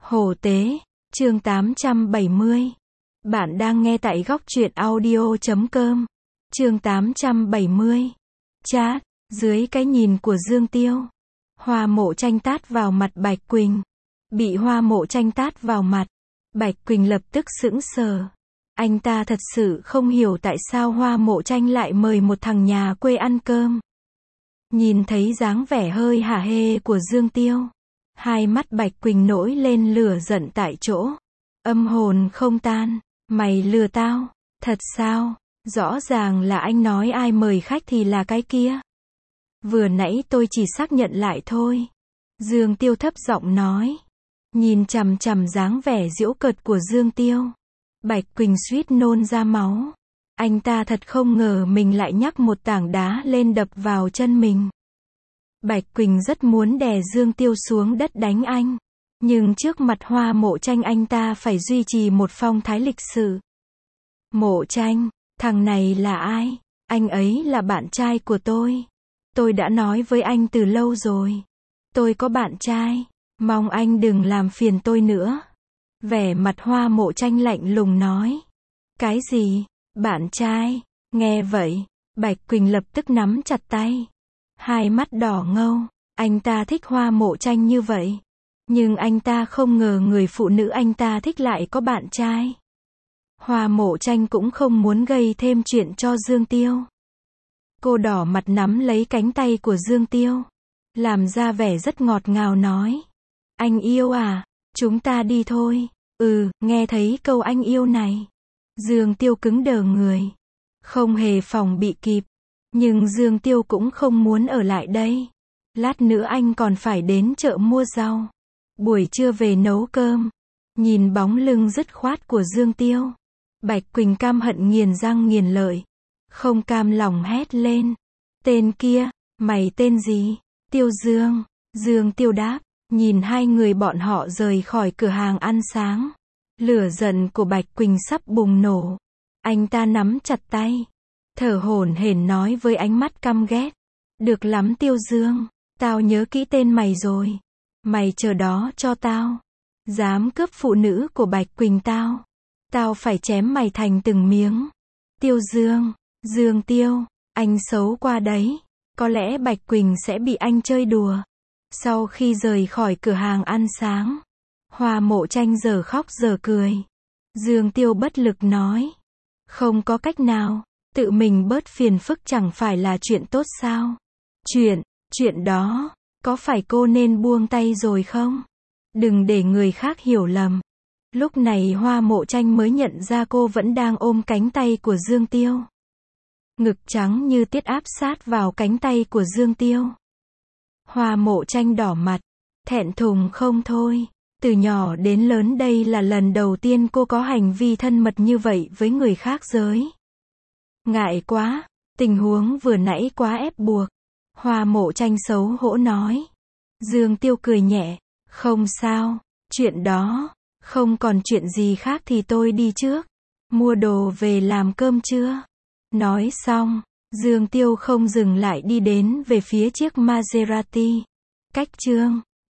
Hổ tế, chương 870. Bạn đang nghe tại góc truyện audio.com. Chương 870. Chat, dưới cái nhìn của Dương Tiêu. Hoa Mộ Tranh tát vào mặt Bạch Quỳnh. Bị Hoa Mộ Tranh tát vào mặt, Bạch Quỳnh lập tức sững sờ. Anh ta thật sự không hiểu tại sao Hoa Mộ Tranh lại mời một thằng nhà quê ăn cơm. Nhìn thấy dáng vẻ hơi hả hê của Dương Tiêu, hai mắt Bạch Quỳnh nổi lên lửa giận tại chỗ. Âm hồn không tan, mày lừa tao, thật sao? Rõ ràng là anh nói ai mời khách thì là cái kia. Vừa nãy tôi chỉ xác nhận lại thôi. Dương Tiêu thấp giọng nói. Nhìn chằm chằm dáng vẻ giễu cợt của Dương Tiêu, Bạch Quỳnh suýt nôn ra máu. Anh ta thật không ngờ mình lại nhắc một tảng đá lên đập vào chân mình. Bạch Quỳnh rất muốn đè Dương Tiêu xuống đất đánh anh. Nhưng trước mặt Hoa Mộ Tranh anh ta phải duy trì một phong thái lịch sự. Mộ Tranh, thằng này là ai? Anh ấy là bạn trai của tôi. Tôi đã nói với anh từ lâu rồi. Tôi có bạn trai. Mong anh đừng làm phiền tôi nữa. Vẻ mặt Hoa Mộ Tranh lạnh lùng nói. Cái gì? Bạn trai? Nghe vậy, Bạch Quỳnh lập tức nắm chặt tay. Hai mắt đỏ ngầu. Anh ta thích Hoa Mộ Tranh như vậy. Nhưng anh ta không ngờ người phụ nữ anh ta thích lại có bạn trai. Hoa Mộ Tranh cũng không muốn gây thêm chuyện cho Dương Tiêu. Cô đỏ mặt nắm lấy cánh tay của Dương Tiêu, làm ra vẻ rất ngọt ngào nói. Anh yêu à? Chúng ta đi thôi. Nghe thấy câu anh yêu này, Dương Tiêu cứng đờ người, không hề phòng bị kịp. Nhưng Dương Tiêu cũng không muốn ở lại đây. Lát nữa anh còn phải đến chợ mua rau, buổi trưa về nấu cơm. Nhìn bóng lưng dứt khoát của Dương Tiêu, Bạch Quỳnh cam hận nghiền răng nghiền lợi, không cam lòng hét lên. Tên kia, mày tên gì? Tiêu Dương. Dương Tiêu đáp. Nhìn hai người bọn họ rời khỏi cửa hàng ăn sáng, lửa giận của Bạch Quỳnh sắp bùng nổ. Anh ta nắm chặt tay, thở hổn hển nói với ánh mắt căm ghét. Được lắm Tiêu Dương, tao nhớ kỹ tên mày rồi. Mày chờ đó cho tao. Dám cướp phụ nữ của Bạch Quỳnh tao phải chém mày thành từng miếng. Tiêu Dương, Dương Tiêu, anh xấu qua đấy. Có lẽ Bạch Quỳnh sẽ bị anh chơi đùa. Sau khi rời khỏi cửa hàng ăn sáng, Hoa Mộ Tranh giờ khóc giờ cười. Dương Tiêu bất lực nói. Không có cách nào, tự mình bớt phiền phức chẳng phải là chuyện tốt sao? Chuyện đó, có phải cô nên buông tay rồi không? Đừng để người khác hiểu lầm. Lúc này Hoa Mộ Tranh mới nhận ra cô vẫn đang ôm cánh tay của Dương Tiêu. Ngực trắng như tiết áp sát vào cánh tay của Dương Tiêu. Hoa Mộ Tranh đỏ mặt, thẹn thùng không thôi. Từ nhỏ đến lớn đây là lần đầu tiên cô có hành vi thân mật như vậy với người khác giới. Ngại quá, tình huống vừa nãy quá ép buộc. Hoa Mộ Tranh xấu hổ nói. Dương Tiêu cười nhẹ. Không sao, chuyện đó, không còn chuyện gì khác thì tôi đi trước. Mua đồ về làm cơm chưa? Nói xong, Dương Tiêu không dừng lại đi đến về phía chiếc Maserati. Cách chương